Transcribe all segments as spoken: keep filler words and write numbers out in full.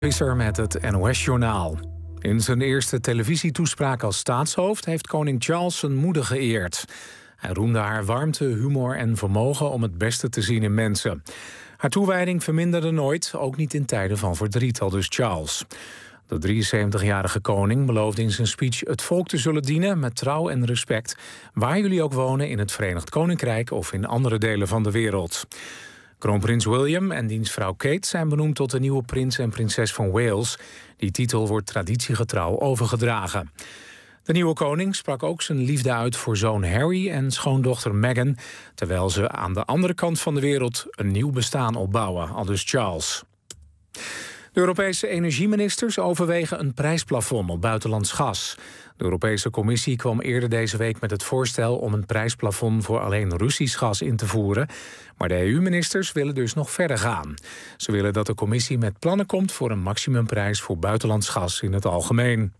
Visser met het N O S-journaal. In zijn eerste televisietoespraak als staatshoofd heeft koning Charles zijn moeder geëerd. Hij roemde haar warmte, humor en vermogen om het beste te zien in mensen. Haar toewijding verminderde nooit, ook niet in tijden van verdriet, aldus Charles. De drieënzeventigjarige koning beloofde in zijn speech het volk te zullen dienen met trouw en respect, waar jullie ook wonen in het Verenigd Koninkrijk of in andere delen van de wereld. Kroonprins William en diens vrouw Kate zijn benoemd tot de nieuwe prins en prinses van Wales. Die titel wordt traditiegetrouw overgedragen. De nieuwe koning sprak ook zijn liefde uit voor zoon Harry en schoondochter Meghan, terwijl ze aan de andere kant van de wereld een nieuw bestaan opbouwen, aldus Charles. De Europese energieministers overwegen een prijsplafond op buitenlands gas. De Europese Commissie kwam eerder deze week met het voorstel om een prijsplafond voor alleen Russisch gas in te voeren. Maar de E U-ministers willen dus nog verder gaan. Ze willen dat de Commissie met plannen komt voor een maximumprijs voor buitenlands gas in het algemeen.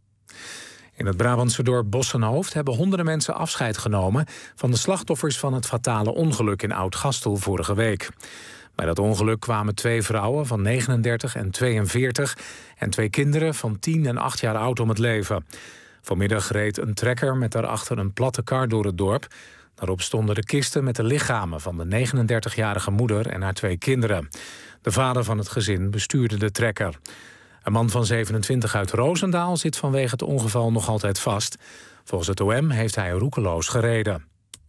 In het Brabantse dorp Bossenhoofd hebben honderden mensen afscheid genomen van de slachtoffers van het fatale ongeluk in Oud-Gastel vorige week. Bij dat ongeluk kwamen twee vrouwen van negenendertig en tweeënveertig... en twee kinderen van tien en acht jaar oud om het leven. Vanmiddag reed een trekker met daarachter een platte kar door het dorp. Daarop stonden de kisten met de lichamen van de negenendertigjarige moeder en haar twee kinderen. De vader van het gezin bestuurde de trekker. Een man van zevenentwintig uit Roosendaal zit vanwege het ongeval nog altijd vast. Volgens het O M heeft hij roekeloos gereden.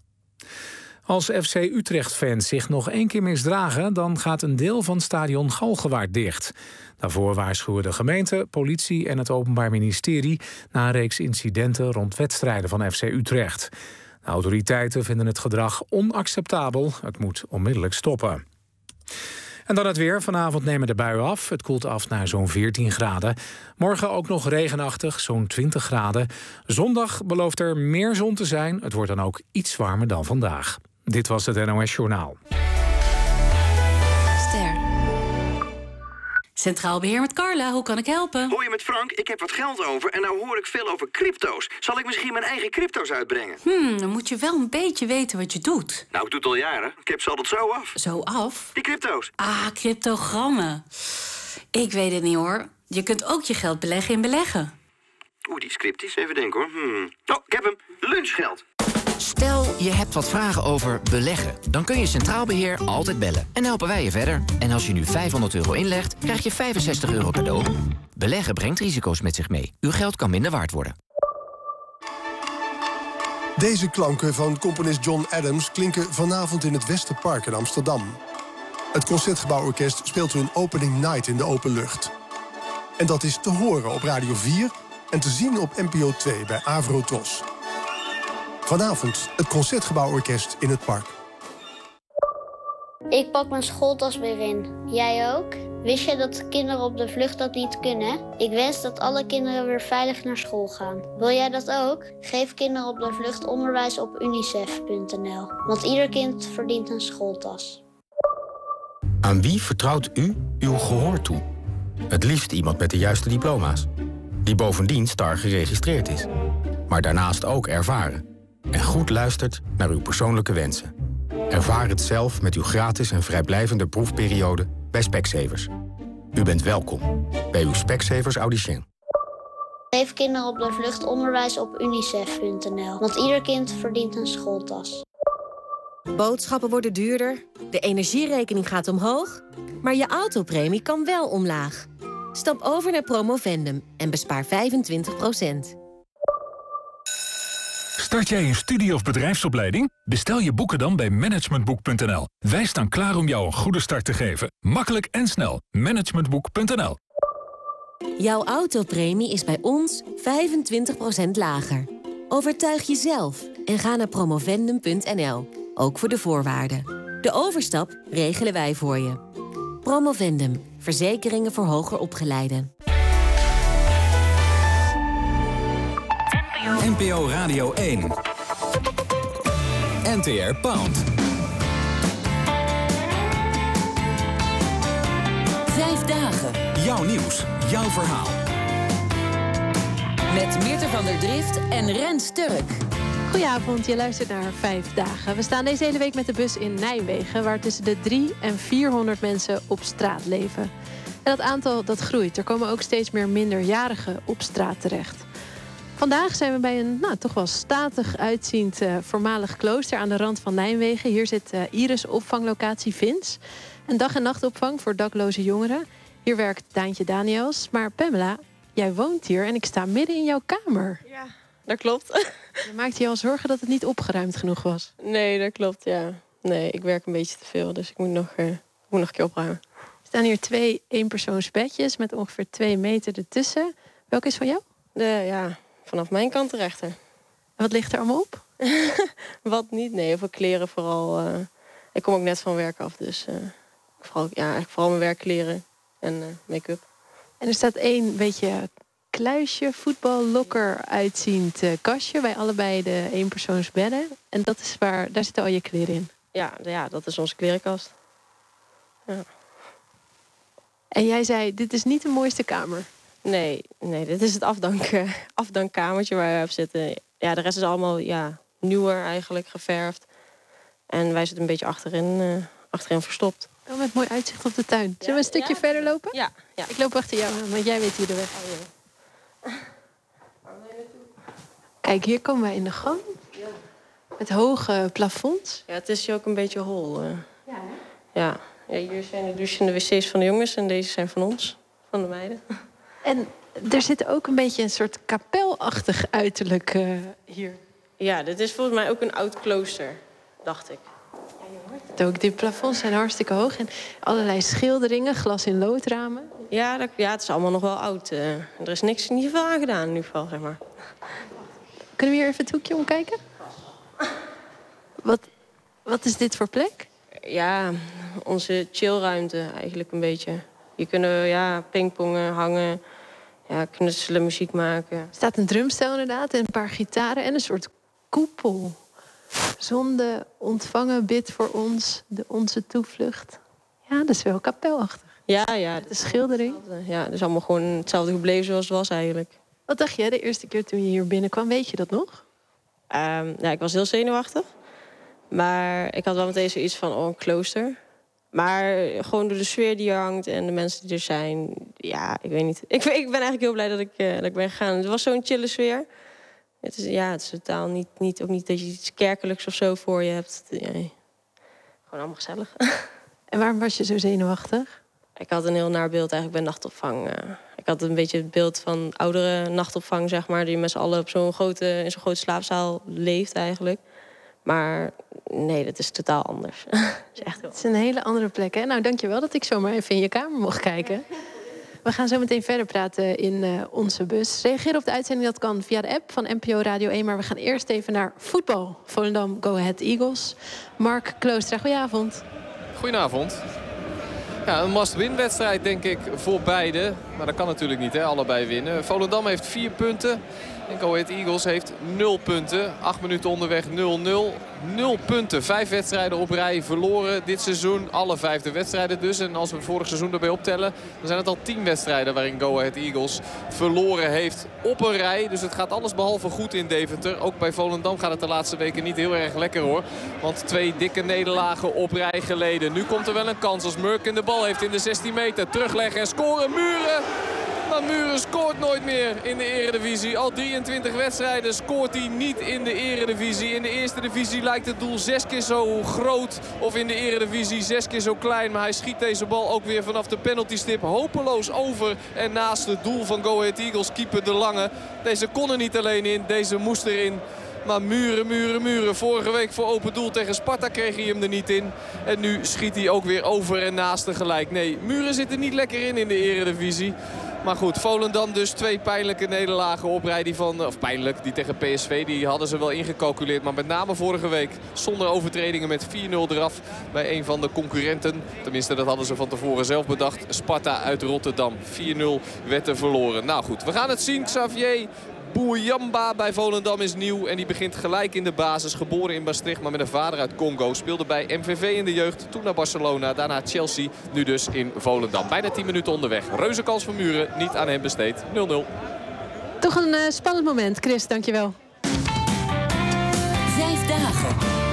Als F C Utrecht-fans zich nog één keer misdragen, dan gaat een deel van stadion Galgenwaard dicht. Daarvoor waarschuwen de gemeente, politie en het Openbaar Ministerie na een reeks incidenten rond wedstrijden van F C Utrecht. De autoriteiten vinden het gedrag onacceptabel. Het moet onmiddellijk stoppen. En dan het weer. Vanavond nemen de buien af. Het koelt af naar zo'n veertien graden. Morgen ook nog regenachtig, zo'n twintig graden. Zondag belooft er meer zon te zijn. Het wordt dan ook iets warmer dan vandaag. Dit was het N O S-journaal. Ster. Centraal Beheer met Carla, hoe kan ik helpen? Hoi, met Frank, ik heb wat geld over en nou hoor ik veel over crypto's. Zal ik misschien mijn eigen crypto's uitbrengen? Hmm, dan moet je wel een beetje weten wat je doet. Nou, ik doe het al jaren. Ik heb ze altijd zo af. Zo af? Die crypto's. Ah, cryptogrammen. Ik weet het niet, hoor. Je kunt ook je geld beleggen in beleggen. Oeh, die is cryptisch. Even denken, hoor. Hmm. Oh, ik heb hem. Lunchgeld. Stel, je hebt wat vragen over beleggen. Dan kun je Centraal Beheer altijd bellen. En helpen wij je verder. En als je nu vijfhonderd euro inlegt, krijg je vijfenzestig euro cadeau. Beleggen brengt risico's met zich mee. Uw geld kan minder waard worden. Deze klanken van componist John Adams klinken vanavond in het Westerpark in Amsterdam. Het Concertgebouworkest speelt hun opening night in de open lucht. En dat is te horen op Radio vier en te zien op N P O twee bij Avrotros. Vanavond het Concertgebouworkest in het park. Ik pak mijn schooltas weer in. Jij ook? Wist je dat kinderen op de vlucht dat niet kunnen? Ik wens dat alle kinderen weer veilig naar school gaan. Wil jij dat ook? Geef kinderen op de vlucht onderwijs op unicef punt n l. Want ieder kind verdient een schooltas. Aan wie vertrouwt u uw gehoor toe? Het liefst iemand met de juiste diploma's. Die bovendien STAR geregistreerd is. Maar daarnaast ook ervaren. En goed luistert naar uw persoonlijke wensen. Ervaar het zelf met uw gratis en vrijblijvende proefperiode bij Specsavers. U bent welkom bij uw Specsavers Audicien. Geef kinderen op de vlucht onderwijs op unicef punt n l. Want ieder kind verdient een schooltas. Boodschappen worden duurder, de energierekening gaat omhoog, maar je autopremie kan wel omlaag. Stap over naar Promovendum en bespaar vijfentwintig procent. Start jij een studie- of bedrijfsopleiding? Bestel je boeken dan bij managementboek punt n l. Wij staan klaar om jou een goede start te geven. Makkelijk en snel. managementboek punt n l. Jouw autopremie is bij ons vijfentwintig procent lager. Overtuig jezelf en ga naar promovendum punt n l. Ook voor de voorwaarden. De overstap regelen wij voor je. Promovendum. Verzekeringen voor hoger opgeleiden. N P O Radio één. N T R Pound. Vijf dagen. Jouw nieuws, jouw verhaal. Met Meerte van der Drift en Rens Turk. Goedenavond, je luistert naar Vijf Dagen. We staan deze hele week met de bus in Nijmegen, waar tussen de drie en vierhonderd mensen op straat leven. En dat aantal dat groeit. Er komen ook steeds meer minderjarigen op straat terecht. Vandaag zijn we bij een nou, toch wel statig uitziend uh, voormalig klooster aan de rand van Nijmegen. Hier zit uh, Iris opvanglocatie Vins. Een dag- en nachtopvang voor dakloze jongeren. Hier werkt Daantje Daniels. Maar Pamela, jij woont hier en ik sta midden in jouw kamer. Ja, dat klopt. Je maakte je al zorgen dat het niet opgeruimd genoeg was? Nee, dat klopt, ja. Nee, ik werk een beetje te veel, dus ik moet nog, uh, moet nog een keer opruimen. Er staan hier twee eenpersoonsbedjes met ongeveer twee meter ertussen. Welke is van jou? De, ja, vanaf mijn kant de rechter. En wat ligt er allemaal op? Wat niet, nee, voor kleren vooral. Uh, ik kom ook net van werk af, dus uh, vooral, ja, eigenlijk vooral mijn werkkleren en uh, make-up. En er staat één beetje kluisje, voetballokker uitziend uh, kastje bij allebei de eenpersoonsbedden. En dat is waar, daar zitten al je kleren in. Ja, ja, dat is onze klerenkast. Ja. En jij zei, dit is niet de mooiste kamer. Nee, nee, dit is het afdank, uh, afdankkamertje waar we op zitten. Ja, de rest is allemaal ja, nieuwer eigenlijk, geverfd. En wij zitten een beetje achterin, uh, achterin verstopt. Oh, met mooi uitzicht op de tuin. Zullen ja, we een stukje ja? verder lopen? Ja, ja. Ik loop achter jou aan, want jij weet hier de weg. Oh, ja. Kijk, hier komen wij in de gang. Ja. Met hoge plafonds. Ja, het is hier ook een beetje hol. Uh. Ja, hè? Ja. Ja, hier zijn de douches en de wc's van de jongens en deze zijn van ons, van de meiden. En er zit ook een beetje een soort kapelachtig uiterlijk uh, hier. Ja, dit is volgens mij ook een oud klooster, dacht ik. Ja, je hoort het ook. Die plafonds zijn hartstikke hoog en allerlei schilderingen, glas in loodramen. Ja, dat, ja, het is allemaal nog wel oud. Uh, er is niks, niet veel aan gedaan in ieder geval, zeg maar. Kunnen we hier even het hoekje omkijken? Wat, wat is dit voor plek? Ja, onze chillruimte eigenlijk een beetje. Hier kunnen we ja, pingpongen, hangen, ja, knutselen, muziek maken. Er staat een drumstel inderdaad en een paar gitaren en een soort koepel. Zonde ontvangen, bid voor ons, de onze toevlucht. Ja, dat is wel kapelachtig. Ja, ja. De schildering. Ja, het is allemaal gewoon hetzelfde gebleven zoals het was eigenlijk. Wat dacht je de eerste keer toen je hier binnenkwam? Weet je dat nog? Um, ja, ik was heel zenuwachtig. Maar ik had wel meteen zoiets van, oh, een klooster. Maar gewoon door de sfeer die er hangt en de mensen die er zijn. Ja, ik weet niet. Ik, ik ben eigenlijk heel blij dat ik, uh, dat ik ben gegaan. Het was zo'n chille sfeer. Het is, ja, het is totaal niet, niet, ook niet dat je iets kerkelijks of zo voor je hebt. Ja, gewoon allemaal gezellig. En waarom was je zo zenuwachtig? Ik had een heel naar beeld eigenlijk bij nachtopvang. Uh, ik had een beetje het beeld van oudere nachtopvang, zeg maar. Die met z'n allen op zo'n grote, in zo'n grote slaapzaal leeft eigenlijk. Maar nee, dat is totaal anders. Het is echt heel... Het is een hele andere plek, hè? Nou, dankjewel dat ik zomaar even in je kamer mocht kijken. We gaan zo meteen verder praten in uh, onze bus. Reageer op de uitzending, dat kan via de app van N P O Radio één. Maar we gaan eerst even naar voetbal. Volendam Go Ahead Eagles. Mark Kloostra, goedenavond. Goedenavond. Ja, een must-win-wedstrijd, denk ik, voor beide. Maar dat kan natuurlijk niet, hè, allebei winnen. Volendam heeft vier punten. En Go Ahead Eagles heeft nul punten. Acht minuten onderweg, nul nul. Nul punten. Vijf wedstrijden op rij verloren dit seizoen. Alle vijfde wedstrijden dus. En als we vorig seizoen erbij optellen, dan zijn het al tien wedstrijden waarin Go Ahead Eagles verloren heeft op een rij. Dus het gaat alles behalve goed in Deventer. Ook bij Volendam gaat het de laatste weken niet heel erg lekker, hoor. Want twee dikke nederlagen op rij geleden. Nu komt er wel een kans als Murken de bal heeft in de zestien meter. Terugleggen en scoren. Muren! Maar Muren scoort nooit meer in de Eredivisie. Al drieëntwintig wedstrijden scoort hij niet in de Eredivisie. In de Eerste Divisie lijkt het doel zes keer zo groot. Of in de Eredivisie zes keer zo klein. Maar hij schiet deze bal ook weer vanaf de penaltystip hopeloos over. En naast het doel van Go Ahead Eagles keeper De Lange. Deze kon er niet alleen in, deze moest erin. Maar Muren, Muren, Muren. Vorige week voor open doel tegen Sparta kreeg hij hem er niet in. En nu schiet hij ook weer over en naast tegelijk. Nee, Muren zit er niet lekker in in de Eredivisie. Maar goed, Volendam dus twee pijnlijke nederlagen op rij. Die van, of pijnlijk, die tegen P S V, die hadden ze wel ingecalculeerd. Maar met name vorige week zonder overtredingen met vier nul eraf bij een van de concurrenten. Tenminste, dat hadden ze van tevoren zelf bedacht. Sparta uit Rotterdam. vier nul werd er verloren. Nou goed, we gaan het zien. Xavier Bouyamba bij Volendam is nieuw. En die begint gelijk in de basis. Geboren in Maastricht, maar met een vader uit Congo. Speelde bij M V V in de jeugd. Toen naar Barcelona. Daarna Chelsea. Nu dus in Volendam. Bijna tien minuten onderweg. Reuze kans van Muren. Niet aan hem besteed. nul nul. Toch een uh, spannend moment. Chris, dankjewel. Vijf dagen.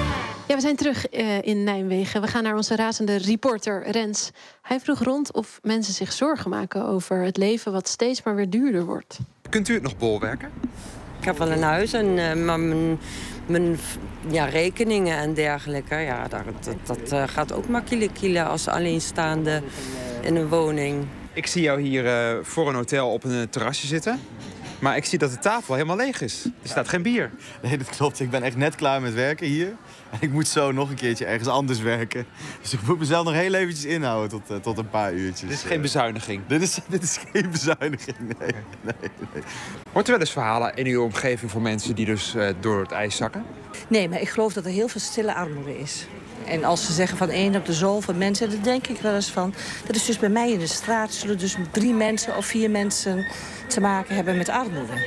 Ja, we zijn terug uh, in Nijmegen. We gaan naar onze razende reporter Rens. Hij vroeg rond of mensen zich zorgen maken over het leven wat steeds maar weer duurder wordt. Kunt u het nog bolwerken? Ik heb wel een huis, en, uh, maar mijn, mijn ja, rekeningen en dergelijke... Ja, dat, dat, dat uh, gaat ook maar kielen kielen als alleenstaande in een woning. Ik zie jou hier uh, voor een hotel op een terrasje zitten. Maar ik zie dat de tafel helemaal leeg is. Er staat geen bier. Nee, dat klopt. Ik ben echt net klaar met werken hier. En ik moet zo nog een keertje ergens anders werken. Dus ik moet mezelf nog heel eventjes inhouden tot, uh, tot een paar uurtjes. Dit is geen bezuiniging? Dit is, dit is geen bezuiniging, nee. nee, nee. Hoort er wel eens verhalen in uw omgeving voor mensen die dus uh, door het ijs zakken? Nee, maar ik geloof dat er heel veel stille armoede is. En als ze zeggen van één op de zoveel mensen, dan denk ik wel eens van... dat is dus bij mij in de straat zullen dus drie mensen of vier mensen te maken hebben met armoede.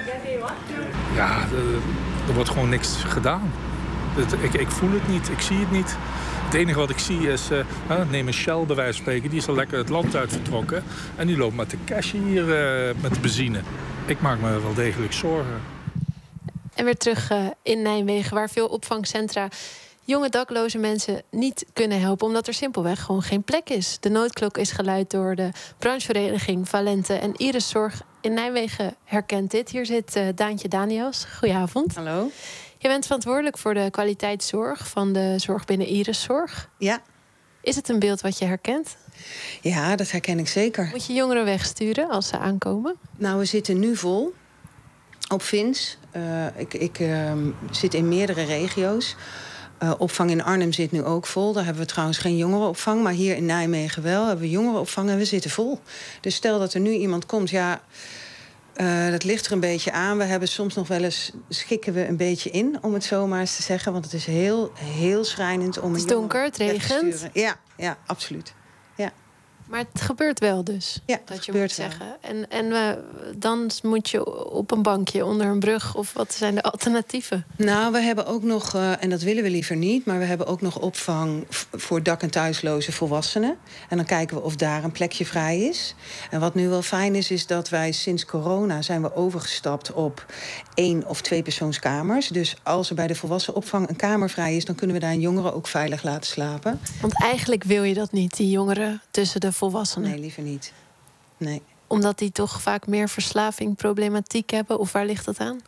Ja, er wordt gewoon niks gedaan. Ik, ik voel het niet, ik zie het niet. Het enige wat ik zie is, uh, neem een Shell bij wijze van spreken... die is al lekker het land uit vertrokken. En die loopt met de cash hier uh, met de benzine. Ik maak me wel degelijk zorgen. En weer terug uh, in Nijmegen, waar veel opvangcentra... jonge dakloze mensen niet kunnen helpen... omdat er simpelweg gewoon geen plek is. De noodklok is geluid door de branchevereniging Valente... en Iris Zorg in Nijmegen herkent dit. Hier zit uh, Daantje Daniels. Goedenavond. Hallo. Je bent verantwoordelijk voor de kwaliteitszorg... van de zorg binnen Iris Zorg. Ja. Is het een beeld wat je herkent? Ja, dat herken ik zeker. Moet je jongeren wegsturen als ze aankomen? Nou, we zitten nu vol op Vins. Uh, ik ik uh, zit in meerdere regio's. Uh, opvang in Arnhem zit nu ook vol. Daar hebben we trouwens geen jongerenopvang. Maar hier in Nijmegen wel hebben we jongerenopvang en we zitten vol. Dus stel dat er nu iemand komt, ja, uh, dat ligt er een beetje aan. We hebben soms nog wel eens, schikken we een beetje in, om het zo maar eens te zeggen. Want het is heel, heel schrijnend om... Het is donker, het regent. Ja, ja, absoluut. Ja. Maar het gebeurt wel dus, ja, dat je moet zeggen. En, en uh, dan moet je op een bankje onder een brug. Of wat zijn de alternatieven? Nou, we hebben ook nog, uh, en dat willen we liever niet... maar we hebben ook nog opvang voor dak- en thuisloze volwassenen. En dan kijken we of daar een plekje vrij is. En wat nu wel fijn is, is dat wij sinds corona... zijn we overgestapt op één- of tweepersoonskamers. Dus als er bij de volwassenenopvang een kamer vrij is... dan kunnen we daar een jongere ook veilig laten slapen. Want eigenlijk wil je dat niet, die jongeren tussen de volwassenen? Nee, liever niet. Nee. Omdat die toch vaak meer verslaving, problematiek hebben? Of waar ligt dat aan?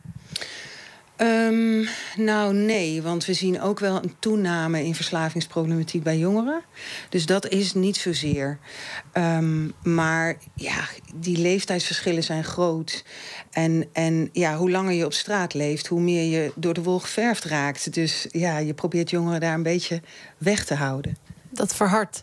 Um, nou, nee, want we zien ook wel een toename in verslavingsproblematiek bij jongeren. Dus dat is niet zozeer. Um, maar ja, die leeftijdsverschillen zijn groot. En, en ja, hoe langer je op straat leeft, hoe meer je door de wol geverfd raakt. Dus ja, je probeert jongeren daar een beetje weg te houden. Dat verhardt.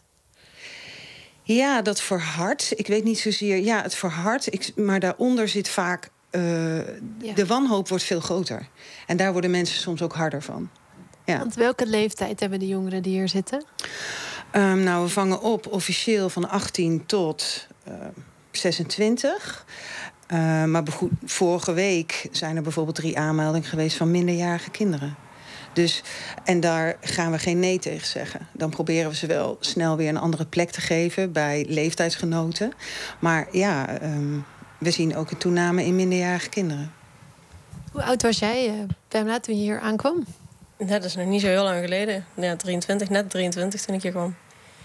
Ja, dat verhardt. Ik weet niet zozeer... Ja, het verhardt, ik, maar daaronder zit vaak... Uh, ja. De wanhoop wordt veel groter. En daar worden mensen soms ook harder van. Ja. Want welke leeftijd hebben de jongeren die hier zitten? Um, nou, we vangen op officieel van achttien tot uh, zesentwintig. Uh, maar vorige week zijn er bijvoorbeeld drie aanmeldingen geweest... van minderjarige kinderen. Dus, en daar gaan we geen nee tegen zeggen. Dan proberen we ze wel snel weer een andere plek te geven... bij leeftijdsgenoten. Maar ja, um, we zien ook een toename in minderjarige kinderen. Hoe oud was jij, uh, Pamela, toen je hier aankwam? Ja, dat is nog niet zo heel lang geleden. Ja, drieëntwintig, net drieëntwintig toen ik hier kwam.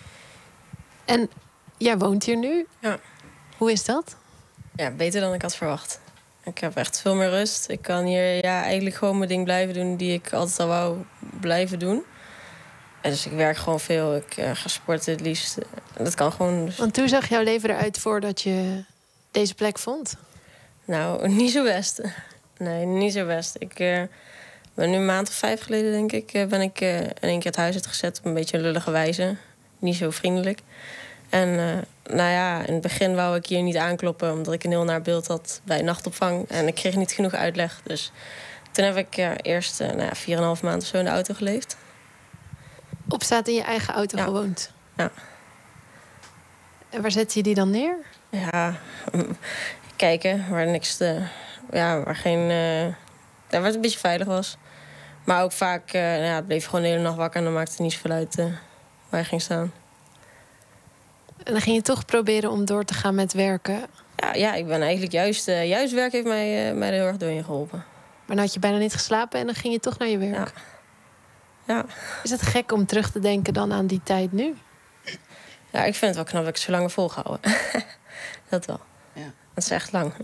En jij woont hier nu? Ja. Hoe is dat? Ja, beter dan ik had verwacht. Ik heb echt veel meer rust. Ik kan hier ja, eigenlijk gewoon mijn ding blijven doen... die ik altijd al wou blijven doen. En dus ik werk gewoon veel. Ik uh, ga sporten het liefst. Dat kan gewoon. Dus. Want hoe zag jouw leven eruit voordat je deze plek vond? Nou, niet zo best. Nee, niet zo best. Ik uh, ben nu een maand of vijf geleden, denk ik... Uh, ben ik uh, in één keer het huis uitgezet op een beetje een lullige wijze. Niet zo vriendelijk. En uh, nou ja, in het begin wou ik hier niet aankloppen... omdat ik een heel naar beeld had bij nachtopvang. En ik kreeg niet genoeg uitleg. Dus toen heb ik uh, eerst uh, nou ja, vier en een half maand of zo in de auto geleefd. Op staat in je eigen auto ja. gewoond? Ja. En waar zet je die dan neer? Ja, kijken waar niks te... Ja, waar geen... Uh, ja, waar het een beetje veilig was. Maar ook vaak, uh, nou ja, het bleef gewoon de hele nacht wakker... en dan maakte het niet zoveel uit uh, waar je ging staan. En dan ging je toch proberen om door te gaan met werken? Ja, ja ik ben eigenlijk juist... Uh, juist werk heeft mij, uh, mij er heel erg doorheen geholpen. Maar dan had je bijna niet geslapen en dan ging je toch naar je werk? Ja. Ja. Is het gek om terug te denken dan aan die tijd nu? Ja, ik vind het wel knap dat ik het zo lang heb volgehouden. Dat wel. Ja. Dat is echt lang.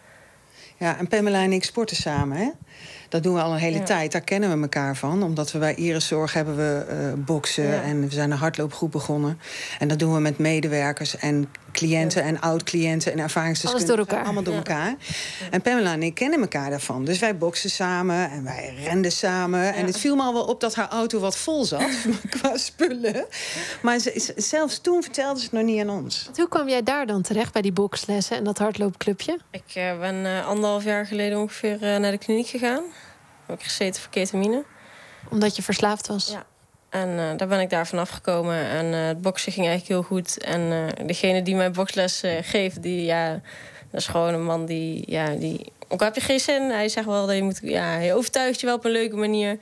Ja, en Pamela en ik sporten samen, hè? Dat doen we al een hele Ja. tijd. Daar kennen we elkaar van. Omdat we bij Iriszorg hebben we uh, boksen. Ja. En we zijn een hardloopgroep begonnen. En dat doen we met medewerkers en cliënten... en oud-cliënten en ervaringsdeskundigen. Alles door elkaar. Allemaal door Ja. elkaar. En Pamela en ik kennen elkaar daarvan. Dus wij boksen samen en wij renden samen. En het viel me al wel op dat haar auto wat vol zat qua spullen. Maar ze, zelfs toen vertelde ze het nog niet aan ons. Hoe kwam jij daar dan terecht bij die bokslessen en dat hardloopclubje? Ik uh, ben uh, anderhalf jaar geleden ongeveer uh, naar de kliniek gegaan. Heb ik gezeten voor ketamine. Omdat je verslaafd was? Ja. En uh, daar ben ik daar vanaf gekomen. En uh, het boksen ging eigenlijk heel goed. En uh, degene die mij boksles uh, geeft, die, ja, dat is gewoon een man die... Ja, die ook al heb je geen zin, hij zegt wel dat je moet... Ja, hij overtuigt je wel op een leuke manier.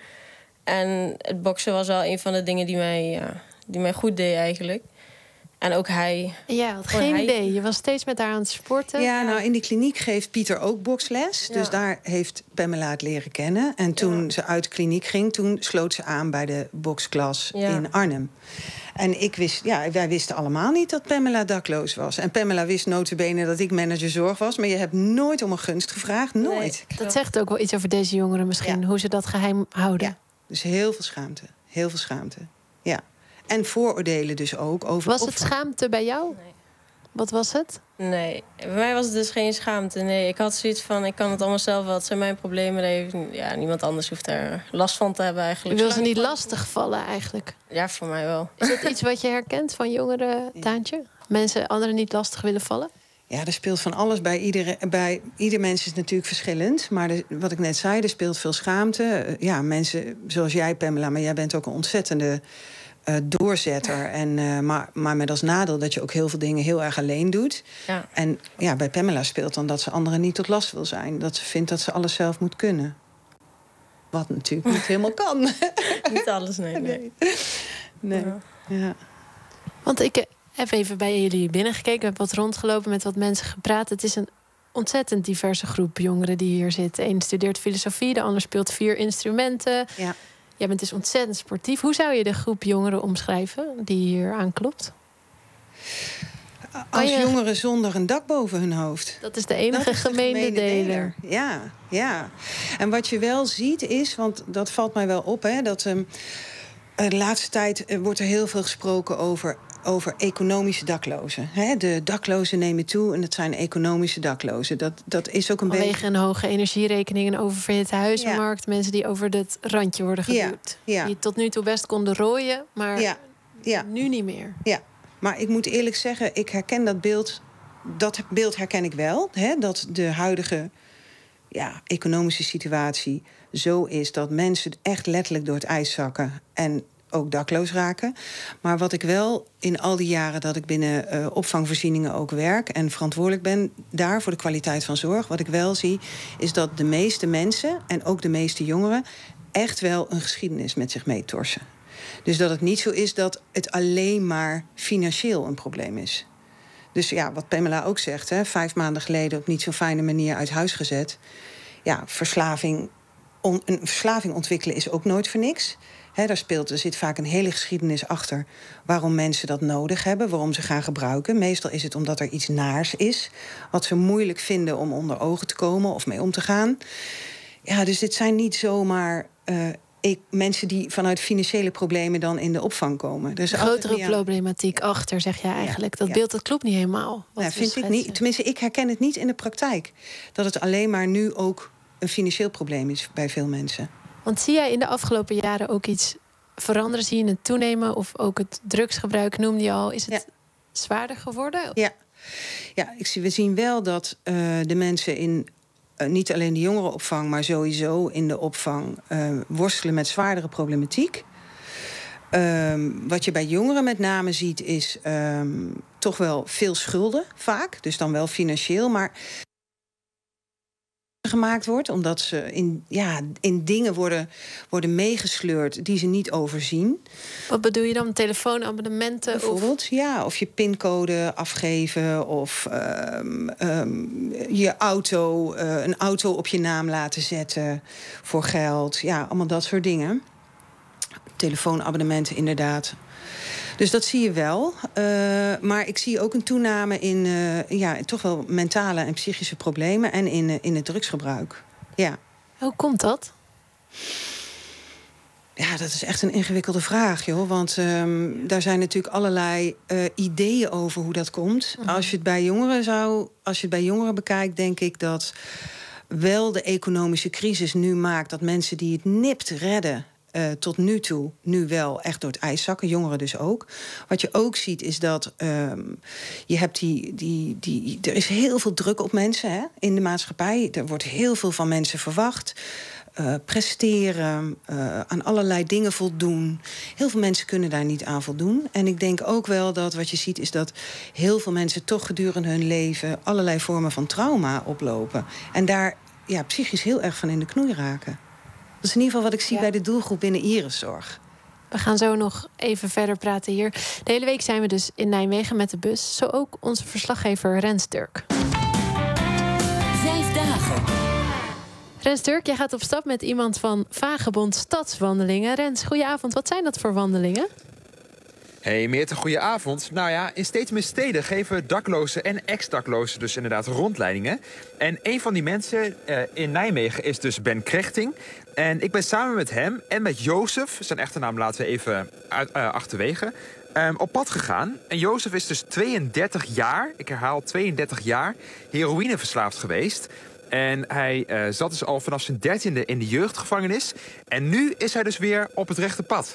En het boksen was wel een van de dingen die mij, ja, die mij goed deed eigenlijk. En ook hij... Ja, had Gewoon geen hij- idee. Je was steeds met haar aan het sporten. Ja, nou, in die kliniek geeft Pieter ook boksles. Ja. Dus daar heeft Pamela het leren kennen. En toen ze uit de kliniek ging, toen sloot ze aan bij de boksklas Ja. in Arnhem. En ik wist, ja, wij wisten allemaal niet dat Pamela dakloos was. En Pamela wist nota bene dat ik manager zorg was. Maar je hebt nooit om een gunst gevraagd. Nooit. Dat zegt ook wel iets over deze jongeren misschien. Hoe ze dat geheim houden. Ja, dus heel veel schaamte. Heel veel schaamte. Ja. En vooroordelen dus ook over Was het opvang. schaamte bij jou? Nee. Wat was het? Nee, bij mij was het dus geen schaamte. Nee, ik had zoiets van, ik kan het allemaal zelf wel. Het zijn mijn problemen. Dat heeft, ja, niemand anders hoeft daar last van te hebben Je eigenlijk. wil ze niet lastig vallen eigenlijk. Ja, voor mij wel. Is dat iets wat je herkent van jongeren, Taantje? Mensen anderen niet lastig willen vallen? Ja, er speelt van alles bij iedere, bij ieder mens is het natuurlijk verschillend. Maar de, wat ik net zei, er speelt veel schaamte. Uh, Ja, mensen zoals jij, Pamela, maar jij bent ook een ontzettende uh, doorzetter. En, uh, maar, maar met als nadeel dat je ook heel veel dingen heel erg alleen doet. Ja. En ja, bij Pamela speelt dan dat ze anderen niet tot last wil zijn. Dat ze vindt dat ze alles zelf moet kunnen. Wat natuurlijk niet helemaal kan. Niet alles, nee. Nee. Nee. Ja. Ja. Want ik heb even bij jullie binnengekeken. Ik heb wat rondgelopen, met wat mensen gepraat. Het is een ontzettend diverse groep jongeren die hier zit. De een studeert filosofie, de ander speelt vier instrumenten. Ja. Jij bent dus ontzettend sportief. Hoe zou je de groep jongeren omschrijven die hier aanklopt? Als je- jongeren zonder een dak boven hun hoofd. Dat is de enige Dat is de gemene, gemene deler. Ja, ja. En wat je wel ziet is, want dat valt mij wel op, hè, dat um, de laatste tijd eh, wordt er heel veel gesproken over, over economische daklozen. Hè, de daklozen nemen toe en dat zijn economische daklozen. Dat, dat is ook een beetje. Vanwege een hoge energierekening, een oververhitte huizenmarkt. Mensen die over het randje worden Ja, geduwd. ja. Die tot nu toe best konden rooien, maar Ja, ja. nu niet meer. Ja, maar ik moet eerlijk zeggen, ik herken dat beeld. Dat beeld herken ik wel. Hè, dat de huidige ja, economische situatie zo is dat mensen echt letterlijk door het ijs zakken en ook dakloos raken. Maar wat ik wel in al die jaren dat ik binnen uh, opvangvoorzieningen ook werk en verantwoordelijk ben daar voor de kwaliteit van zorg, wat ik wel zie, is dat de meeste mensen en ook de meeste jongeren echt wel een geschiedenis met zich meetorsen. Dus dat het niet zo is dat het alleen maar financieel een probleem is. Dus ja, wat Pamela ook zegt, hè, vijf maanden geleden op niet zo'n fijne manier uit huis gezet. Ja, verslaving, on, een verslaving ontwikkelen is ook nooit voor niks. He, daar, speelt, er zit vaak een hele geschiedenis achter waarom mensen dat nodig hebben, waarom ze gaan gebruiken. Meestal is het omdat er iets naars is, wat ze moeilijk vinden om onder ogen te komen of mee om te gaan. Ja, dus dit zijn niet zomaar uh, ik, mensen die vanuit financiële problemen dan in de opvang komen. Er is Een altijd grotere meer aan- problematiek achter, zeg jij eigenlijk. Dat ja. beeld dat klopt niet helemaal. wat Nou, we vind ik schetsen. niet. Tenminste, ik herken het niet in de praktijk. Dat het alleen maar nu ook een financieel probleem is bij veel mensen. Want zie jij in de afgelopen jaren ook iets veranderen? Zie je het toenemen? Of ook het drugsgebruik noemde je al. Is het zwaarder geworden? Ja, ja ik zie, we zien wel dat uh, de mensen in uh, niet alleen de jongerenopvang, maar sowieso in de opvang uh, worstelen met zwaardere problematiek. Um, wat je bij jongeren met name ziet, is um, toch wel veel schulden vaak. Dus dan wel financieel, maar gemaakt wordt, omdat ze in, ja, in dingen worden, worden meegesleurd die ze niet overzien. Wat bedoel je dan? Telefoonabonnementen? Bijvoorbeeld, of... ja, of je pincode afgeven of um, um, je auto, uh, een auto op je naam laten zetten voor geld. Ja, allemaal dat soort dingen. telefoonabonnementen inderdaad. Dus dat zie je wel. Uh, maar ik zie ook een toename in uh, ja, toch wel mentale en psychische problemen en in, uh, in het drugsgebruik. Ja. Hoe komt dat? Ja, dat is echt een ingewikkelde vraag, joh. Want um, daar zijn natuurlijk allerlei uh, ideeën over hoe dat komt. Mm-hmm. Als je het bij jongeren zou, als je het bij jongeren bekijkt, denk ik dat wel de economische crisis nu maakt dat mensen die het nipt redden, Uh, tot nu toe nu wel echt door het ijs zakken. Jongeren dus ook. Wat je ook ziet is dat um, je hebt die, die, die... Er is heel veel druk op mensen, hè, in de maatschappij. Er wordt heel veel van mensen verwacht. Uh, presteren, uh, aan allerlei dingen voldoen. Heel veel mensen kunnen daar niet aan voldoen. En ik denk ook wel dat wat je ziet is dat heel veel mensen toch gedurende hun leven allerlei vormen van trauma oplopen. En daar ja, psychisch heel erg van in de knoei raken. Dat is in ieder geval wat ik zie ja. bij de doelgroep binnen Iriszorg. We gaan zo nog even verder praten hier. De hele week zijn we dus in Nijmegen met de bus. Zo ook onze verslaggever Rens Turk. Vijf dagen. Rens Turk, jij gaat op stap met iemand van Vagebond Stadswandelingen. Rens, goedenavond. Wat zijn dat voor wandelingen? Hey Meerte, goedenavond. Nou ja, in steeds meer steden geven daklozen en ex-daklozen dus inderdaad rondleidingen. En een van die mensen uh, in Nijmegen is dus Ben Krechting. En ik ben samen met hem en met Jozef, zijn echte naam laten we even uit, uh, achterwege, um, op pad gegaan. En Jozef is dus tweeëndertig jaar, ik herhaal tweeëndertig jaar, heroïneverslaafd geweest. En hij uh, zat dus al vanaf zijn dertiende in de jeugdgevangenis. En nu is hij dus weer op het rechte pad.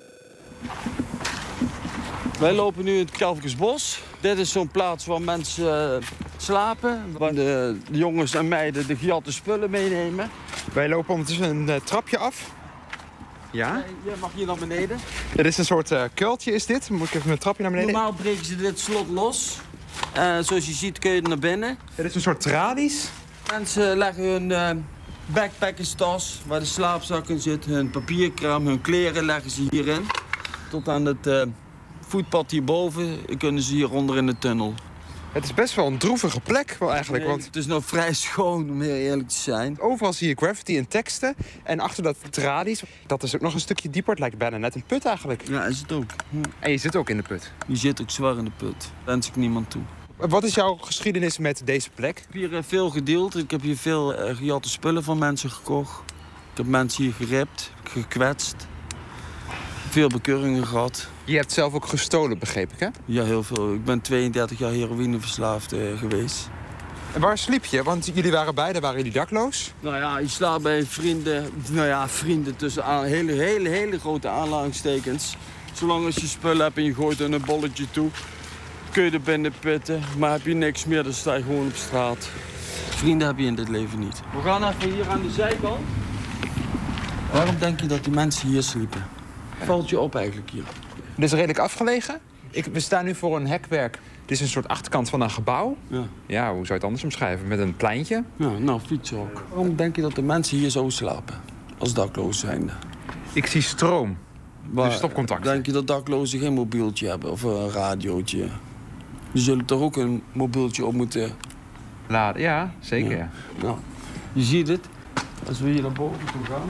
Wij lopen nu in het Kelvkesbos. Dit is zo'n plaats waar mensen uh, slapen. Waar de, de jongens en meiden de gejatte spullen meenemen. Wij lopen ondertussen een uh, trapje af. Ja? Je mag hier naar beneden. Dit is een soort uh, kuiltje is dit. Moet ik even een trapje naar beneden? Normaal breken ze dit slot los. Uh, zoals je ziet kun je er naar binnen. Dit is een soort tralies. Mensen leggen hun uh, backpackerstas, waar de slaapzak in zit. Hun papierkraam, hun kleren leggen ze hierin. Tot aan het uh, voetpad hierboven kunnen ze hieronder in de tunnel. Het is best wel een droevige plek wel eigenlijk. Nee, want het is nog vrij schoon, om heel eerlijk te zijn. Overal zie je graffiti en teksten. En achter dat tralies, dat is ook nog een stukje dieper. Het lijkt bijna net een put eigenlijk. Ja, is het ook. Hm. En je zit ook in de put. Je zit ook zwaar in de put. Daar wens ik niemand toe. Wat is jouw geschiedenis met deze plek? Ik heb hier uh, veel gedeeld. Ik heb hier veel uh, gejatte spullen van mensen gekocht. Ik heb mensen hier geript, gekwetst. Veel bekeuringen gehad. Je hebt zelf ook gestolen, begreep ik, hè? Ja, heel veel. Ik ben tweeëndertig jaar heroïneverslaafd uh, geweest. En waar sliep je? Want jullie waren beide, waren jullie dakloos? Nou ja, je slaapt bij vrienden. Nou ja, vrienden tussen aan, hele, hele, hele grote aanhalingstekens. Zolang als je spullen hebt en je gooit er een bolletje toe, kun je er binnen pitten. Maar heb je niks meer, dan sta je gewoon op straat. Vrienden heb je in dit leven niet. We gaan even hier aan de zijkant. Waarom denk je dat die mensen hier sliepen? Valt je op eigenlijk hier? Dit is redelijk afgelegen. Ik, we staan nu voor een hekwerk. Dit is een soort achterkant van een gebouw. Ja. Ja, hoe zou je het anders omschrijven? Met een pleintje. Ja, nou, fietsen ook. Waarom denk je dat de mensen hier zo slapen? Als dakloos zijnde. Ik zie stroom. Maar, dus stopcontact. Denk je dat daklozen geen mobieltje hebben of een radiootje? Die zullen toch ook een mobieltje op moeten laden? Ja, zeker. Ja. Ja. Nou, je ziet het. Als we hier naar boven toe gaan.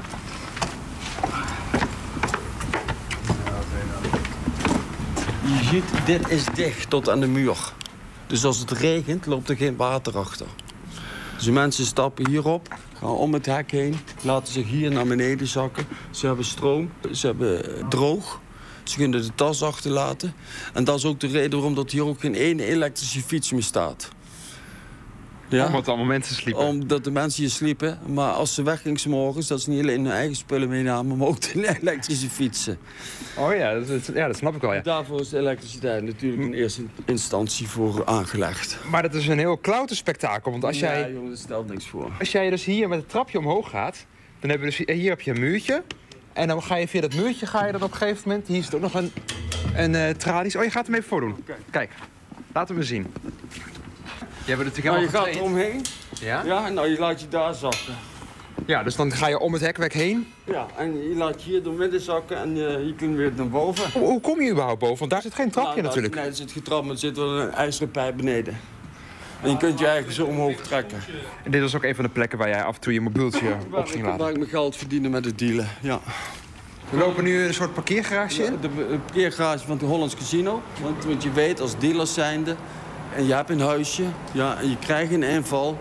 Je ziet, dit is dicht tot aan de muur. Dus als het regent, loopt er geen water achter. Dus de mensen stappen hierop, gaan om het hek heen, laten zich hier naar beneden zakken. Ze hebben stroom, ze hebben droog. Ze kunnen de tas achterlaten. En dat is ook de reden waarom dat hier ook geen ene elektrische fiets meer staat. Ja? Omdat allemaal mensen sliepen? Omdat de mensen hier sliepen. Maar als ze weggingen 's morgens, dat ze niet alleen hun eigen spullen meenamen, maar ook de elektrische fietsen. Oh ja, dat, ja, dat snap ik wel, ja. Daarvoor is de elektriciteit natuurlijk in eerste instantie voor aangelegd. Maar dat is een heel klauter spektakel, want als jij... Ja, jongen, dat stelt niks voor. Als jij dus hier met het trapje omhoog gaat, dan hebben we dus hier heb je een muurtje. En dan ga je via dat muurtje, ga je dan op een gegeven moment... Hier zit ook nog een, een uh, tralies. Oh, je gaat hem even voordoen. Okay. Kijk, laat hem eens zien. Je hebt het natuurlijk nou, helemaal je gaat eromheen. Ja? Ja, nou, je laat je daar zakken. Ja, dus dan ga je om het hekwerk heen. Ja, en je laat je hier door midden zakken en uh, je kunt weer naar boven. Hoe, hoe kom je überhaupt boven? Want daar zit geen trapje nou, natuurlijk. Nee, er zit geen trap, maar er zit wel een ijzeren pijp beneden. En je kunt je eigen zo omhoog trekken. En dit was ook een van de plekken waar jij af en toe je mobieltje op ging laten? Waar ik mijn geld verdiende met het dealen, ja. We lopen nu een soort parkeergarage in? De, de parkeergarage van het Hollands Casino. Want, want je weet, als dealers zijnde... en je hebt een huisje, ja, en je krijgt een inval...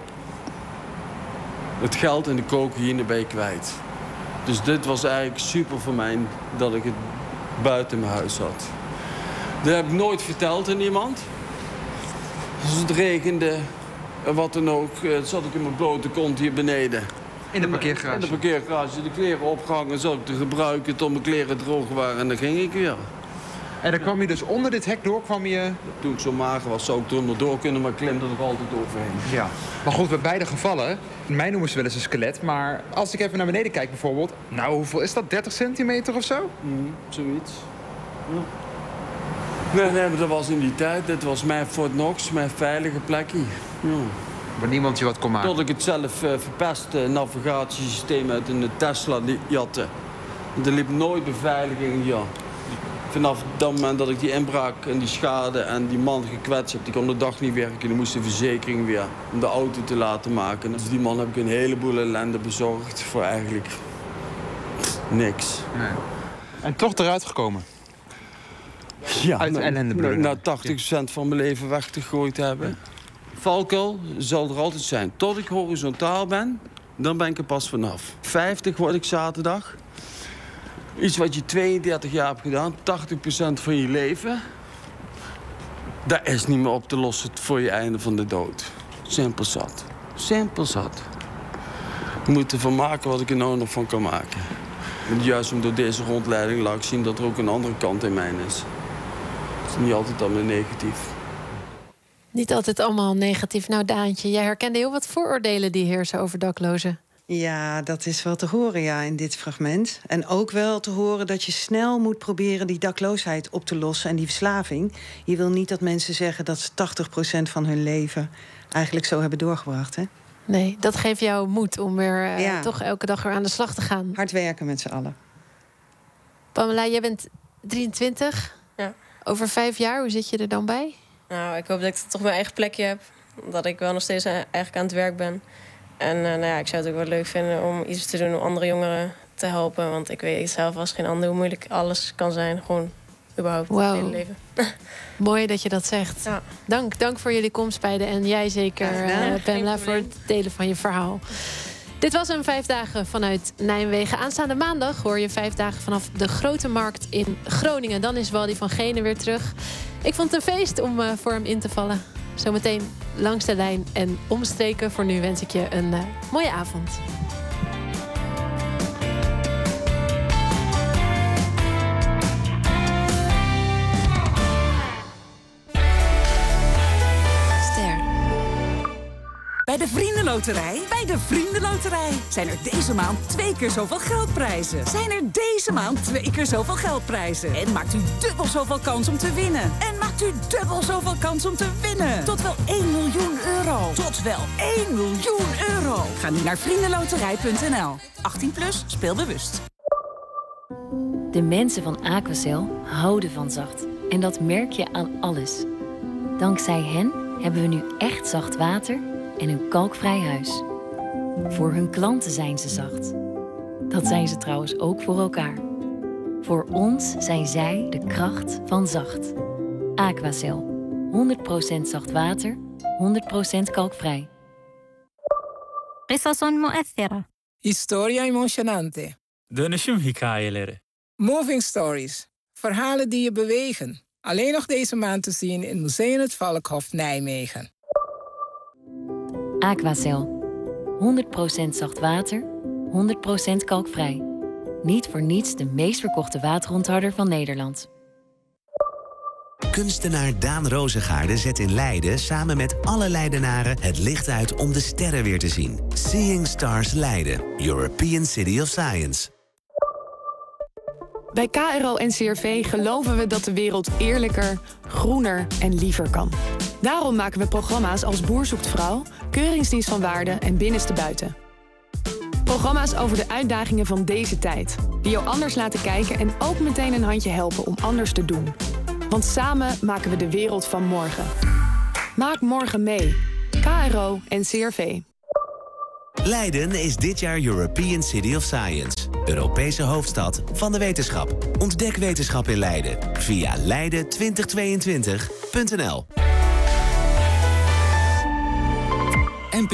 het geld en de cocaïne ben je kwijt. Dus dit was eigenlijk super voor mij dat ik het buiten mijn huis had. Dat heb ik nooit verteld aan iemand. Als het regende en wat dan ook, zat ik in mijn blote kont hier beneden. In de parkeergarage? In de parkeergarage. De kleren opgehangen, zat ik te gebruiken tot mijn kleren droog waren en dan ging ik weer. En dan kwam je dus onder dit hek door, kwam je... Toen ik zo mager was, zou ik er onderdoor kunnen, maar ik klimde er altijd overheen. Ja. Maar goed, bij beide gevallen, mij noemen ze wel eens een skelet, maar als ik even naar beneden kijk bijvoorbeeld... Nou, hoeveel is dat? dertig centimeter of zo? Mm, zoiets. Ja. Nee, nee, maar dat was in die tijd. Dit was mijn Fort Knox, mijn veilige plekje. Ja. Waar niemand je wat kon maken? Tot ik het zelf uh, verpestte, navigatiesysteem uit een Tesla jatte. Er liep nooit beveiliging, ja. Vanaf dat moment dat ik die inbraak en die schade en die man gekwetst heb... die kon de dag niet werken, die moest de verzekering weer om de auto te laten maken. Dus die man heb ik een heleboel ellende bezorgd voor eigenlijk niks. Nee. En toch eruit gekomen? Ja, uit ellende bedoel ik. Na tachtig procent van mijn leven weggegooid hebben. Valkuil zal er altijd zijn. Tot ik horizontaal ben, dan ben ik er pas vanaf. vijftig word ik zaterdag. Iets wat je tweeëndertig jaar hebt gedaan, tachtig procent van je leven... dat is niet meer op te lossen voor je einde van de dood. Simpel zat. Simpel zat. Ik moet ervan maken wat ik er nou nog van kan maken. En juist door deze rondleiding laat ik zien dat er ook een andere kant in mij is. Het is niet altijd allemaal negatief. Niet altijd allemaal negatief. Nou, Daantje, jij herkende heel wat vooroordelen die heersen over daklozen. Ja, dat is wel te horen, ja, in dit fragment. En ook wel te horen dat je snel moet proberen die dakloosheid op te lossen en die verslaving. Je wil niet dat mensen zeggen dat ze tachtig procent van hun leven eigenlijk zo hebben doorgebracht, hè? Nee, dat geeft jou moed om weer uh, ja. toch elke dag weer aan de slag te gaan. Hard werken met z'n allen. Pamela, jij bent drieëntwintig. Ja. Over vijf jaar, hoe zit je er dan bij? Nou, ik hoop dat ik toch mijn eigen plekje heb. Dat ik wel nog steeds eigenlijk aan het werk ben. En uh, nou ja, ik zou het ook wel leuk vinden om iets te doen om andere jongeren te helpen. Want ik weet zelf als geen ander hoe moeilijk alles kan zijn. Gewoon überhaupt wow. het hele leven. Mooi dat je dat zegt. Ja. Dank, dank voor jullie komst beiden. En jij zeker, uh, Pamela, voor het delen van je verhaal. Dit was een vijf dagen vanuit Nijmegen. Aanstaande maandag hoor je vijf dagen vanaf de Grote Markt in Groningen. Dan is Waldy van Genen weer terug. Ik vond het een feest om uh, voor hem in te vallen. Zometeen langs de lijn en omstreken. Voor nu wens ik je een uh, mooie avond. Bij de Vriendenloterij, bij de Vriendenloterij zijn er deze maand twee keer zoveel geldprijzen. Zijn er deze maand twee keer zoveel geldprijzen. En maakt u dubbel zoveel kans om te winnen. En maakt u dubbel zoveel kans om te winnen. Tot wel één miljoen euro. Tot wel één miljoen euro. Ga nu naar vriendenloterij punt n l. achttien plus, speel bewust. De mensen van Aquacel houden van zacht. En dat merk je aan alles. Dankzij hen hebben we nu echt zacht water en een kalkvrij huis. Voor hun klanten zijn ze zacht. Dat zijn ze trouwens ook voor elkaar. Voor ons zijn zij de kracht van zacht. Aquacel. honderd procent zacht water, honderd procent kalkvrij. قصص مؤثرة. Historia emocionante. Dönüşüm hikayeleri. Moving stories. Verhalen die je bewegen. Alleen nog deze maand te zien in Museum het Valkhof Nijmegen. Aquacel. honderd procent zacht water, honderd procent kalkvrij. Niet voor niets de meest verkochte waterontharder van Nederland. Kunstenaar Daan Rozengaarde zet in Leiden samen met alle Leidenaren het licht uit om de sterren weer te zien. Seeing Stars Leiden, European City of Science. Bij K R O en C R V geloven we dat de wereld eerlijker, groener en liever kan. Daarom maken we programma's als Boer zoekt vrouw, Keuringsdienst van Waarde en Binnenste Buiten. Programma's over de uitdagingen van deze tijd. Die jou anders laten kijken en ook meteen een handje helpen om anders te doen. Want samen maken we de wereld van morgen. Maak morgen mee. K R O en C R V. Leiden is dit jaar European City of Science. Europese hoofdstad van de wetenschap. Ontdek wetenschap in Leiden via leiden twintig tweeëntwintig punt n l.